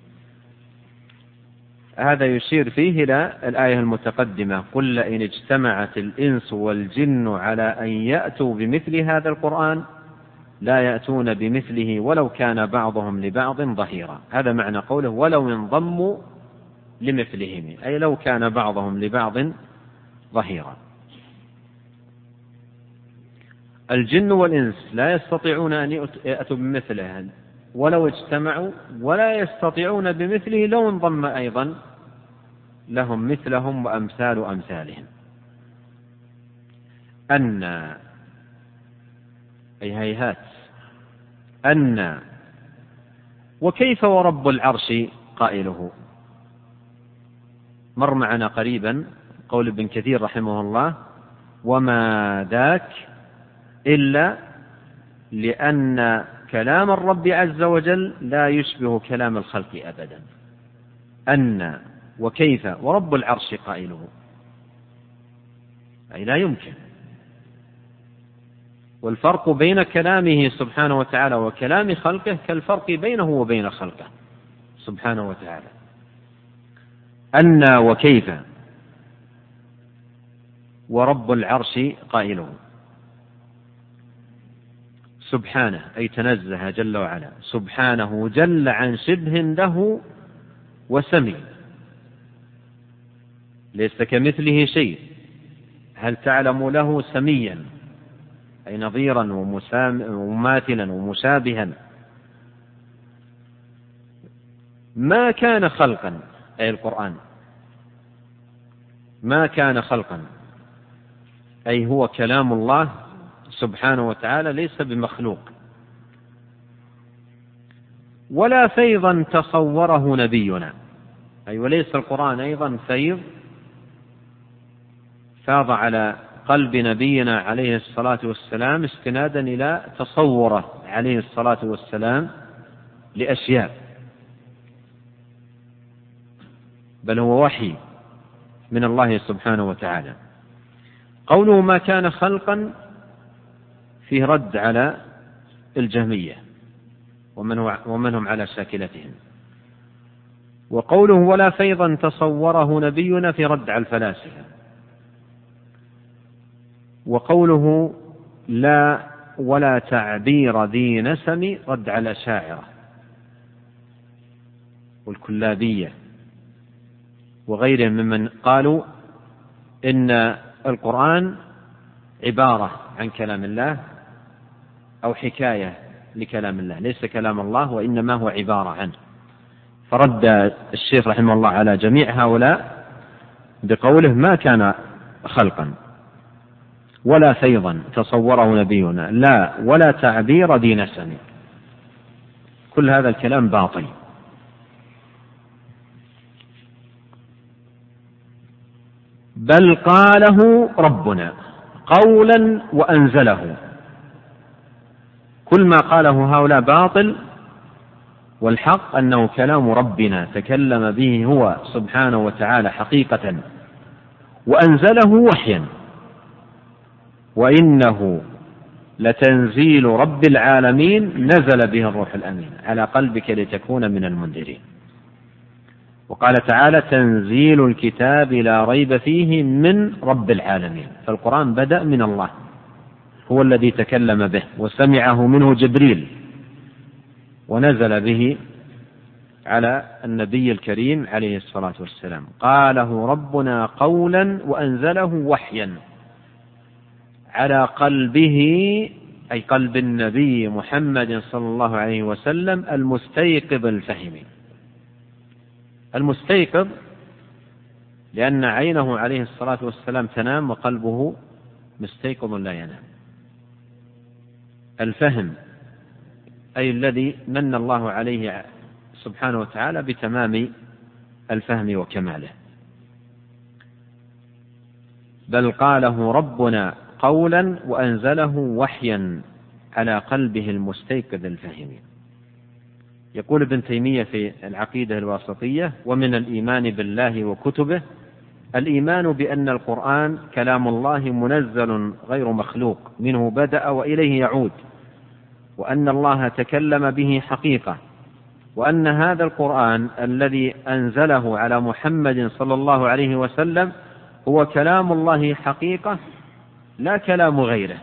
هذا يشير فيه إلى الآية المتقدمة: قل إن اجتمعت الإنس والجن على أن يأتوا بمثل هذا القرآن لا يأتون بمثله ولو كان بعضهم لبعض ظهيرا. هذا معنى قوله ولو انضموا لمثلهم، أي لو كان بعضهم لبعض ظهيرا. الجن والإنس لا يستطيعون أن يأتوا بمثله ولو اجتمعوا، ولا يستطيعون بمثله لو انضم أيضا لهم مثلهم وأمثال أمثالهم. أن أي هيهات أن وكيف ورب العرش قائله. مر معنا قريبا قول ابن كثير رحمه الله: وما ذاك إلا لأن كلام الرب عز وجل لا يشبه كلام الخلق أبدا. أن وكيف ورب العرش قائله، أي لا يمكن. والفرق بين كلامه سبحانه وتعالى وكلام خلقه كالفرق بينه وبين خلقه سبحانه وتعالى. أن وكيف ورب العرش قائله. سبحانه أي تنزه جل وعلا، سبحانه جل عن شبه له وسمي، ليس كمثله شيء. هل تعلم له سميا أي نظيرا ومماثلا ومشابها؟ ما كان خلقا أي القرآن، ما كان خلقا أي هو كلام الله سبحانه وتعالى ليس بمخلوق. ولا فيضا تصوره نبينا، أي وليس القرآن أيضا فيض فاض على قلب نبينا عليه الصلاة والسلام استنادا إلى تصوره عليه الصلاة والسلام لأشياء، بل هو وحي من الله سبحانه وتعالى. قوله ما كان خلقا فيه رد على الجهمية ومن هم على شاكلتهم. وقوله ولا فيضا تصوره نبينا في رد على الفلاسفة. وقوله لا ولا تعبير ذي نسم رد على الأشاعرة والكلابية وغيرهم ممن قالوا إن القرآن عبارة عن كلام الله أو حكاية لكلام الله، ليس كلام الله وإنما هو عبارة عنه. فرد الشيخ رحمه الله على جميع هؤلاء بقوله ما كان خلقا ولا فيضا تصوره نبينا لا ولا تعبير ذي نسم. كل هذا الكلام باطل. بل قاله ربنا قولا وأنزله. كل ما قاله هؤلاء باطل، والحق أنه كلام ربنا تكلم به هو سبحانه وتعالى حقيقة وأنزله وحيا، وإنه لتنزيل رب العالمين نزل به الروح الأمين على قلبك لتكون من المنذرين. وقال تعالى تنزيل الكتاب لا ريب فيه من رب العالمين. فالقرآن بدأ من الله، هو الذي تكلم به وسمعه منه جبريل ونزل به على النبي الكريم عليه الصلاة والسلام. قاله ربنا قولا وأنزله وحيا على قلبه، أي قلب النبي محمد صلى الله عليه وسلم المستيقظ الفهم. المستيقظ لأن عينه عليه الصلاة والسلام تنام وقلبه مستيقظ لا ينام. الفهم أي الذي من الله عليه سبحانه وتعالى بتمام الفهم وكماله. بل قاله ربنا قولا وأنزله وحيا على قلبه المستيقظ الفهم. يقول ابن تيمية في العقيدة الواسطية: ومن الإيمان بالله وكتبه الإيمان بأن القرآن كلام الله منزل غير مخلوق، منه بدأ وإليه يعود، وأن الله تكلم به حقيقة، وأن هذا القرآن الذي أنزله على محمد صلى الله عليه وسلم هو كلام الله حقيقة لا كلام غيره.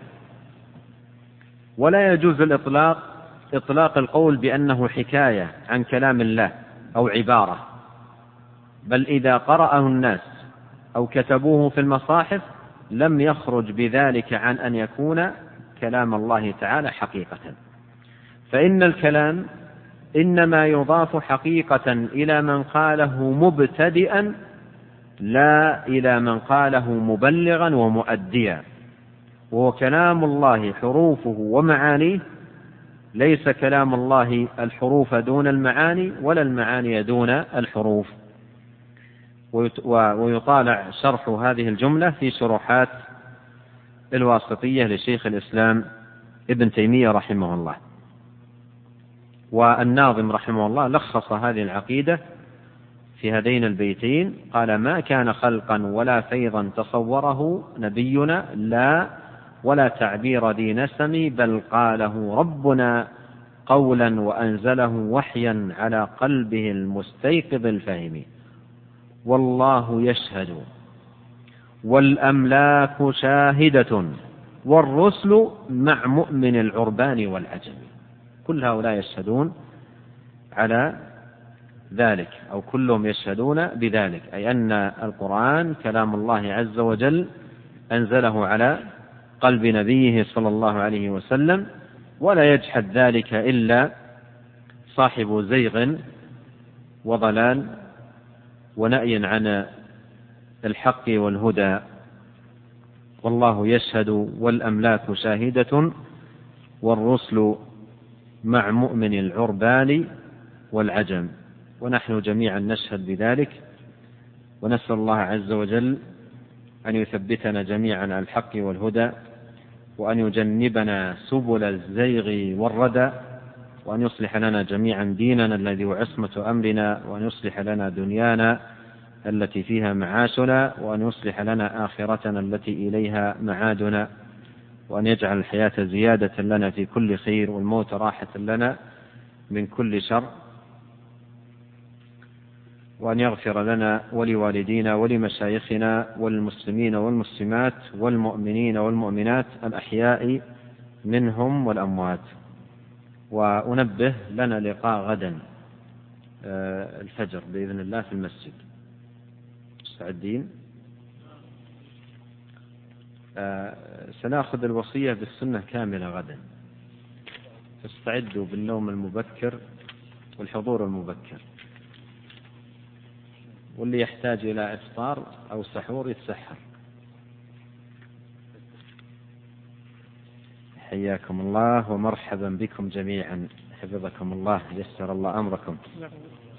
ولا يجوز إطلاق القول بأنه حكاية عن كلام الله أو عبارة، بل إذا قرأه الناس أو كتبوه في المصاحف لم يخرج بذلك عن أن يكون كلام الله تعالى حقيقة. فإن الكلام إنما يضاف حقيقة إلى من قاله مبتدئا لا إلى من قاله مبلغا ومؤديا، وهو كلام الله حروفه ومعانيه، ليس كلام الله الحروف دون المعاني ولا المعاني دون الحروف. ويطالع شرح هذه الجملة في شروحات الواسطية لشيخ الإسلام ابن تيمية رحمه الله. والناظم رحمه الله لخص هذه العقيدة في هذين البيتين، قال: ما كان خلقا ولا فيضا تصوره نبينا، لا ولا تعبير ذي نسم، بل قاله ربنا قولا وأنزله وحيا على قلبه المستيقظ الفهم. والله يشهد والأملاك شاهدة والرسل مع مؤمن العربان والعجم. كل هؤلاء يشهدون على ذلك، أو كلهم يشهدون بذلك، أي أن القرآن كلام الله عز وجل أنزله على قلب نبيه صلى الله عليه وسلم، ولا يجحد ذلك إلا صاحب زيغ وضلال ونأي عن الحق والهدى. والله يشهد والأملاك شاهدة والرسل مع مؤمن العربان والعجم. ونحن جميعا نشهد بذلك، ونسأل الله عز وجل أن يثبتنا جميعا على الحق والهدى، وأن يجنبنا سبل الزيغ والردى، وأن يصلح لنا جميعا ديننا الذي هو عصمة أمرنا، وأن يصلح لنا دنيانا التي فيها معاشنا، وأن يصلح لنا آخرتنا التي إليها معادنا، وأن يجعل الحياة زيادة لنا في كل خير والموت راحة لنا من كل شر، وأن يغفر لنا ولوالدينا ولمشايخنا والمسلمين والمسلمات والمؤمنين والمؤمنات الأحياء منهم والأموات. وأنبه لنا لقاء غدا الفجر بإذن الله في المسجد. مستعدين؟ سنأخذ الوصية بالسنة كاملة غدا، فاستعدوا بالنوم المبكر والحضور المبكر، واللي يحتاج إلى إفطار أو سحور يتسحر. حياكم الله ومرحبا بكم جميعا، حفظكم الله، يسر الله أمركم.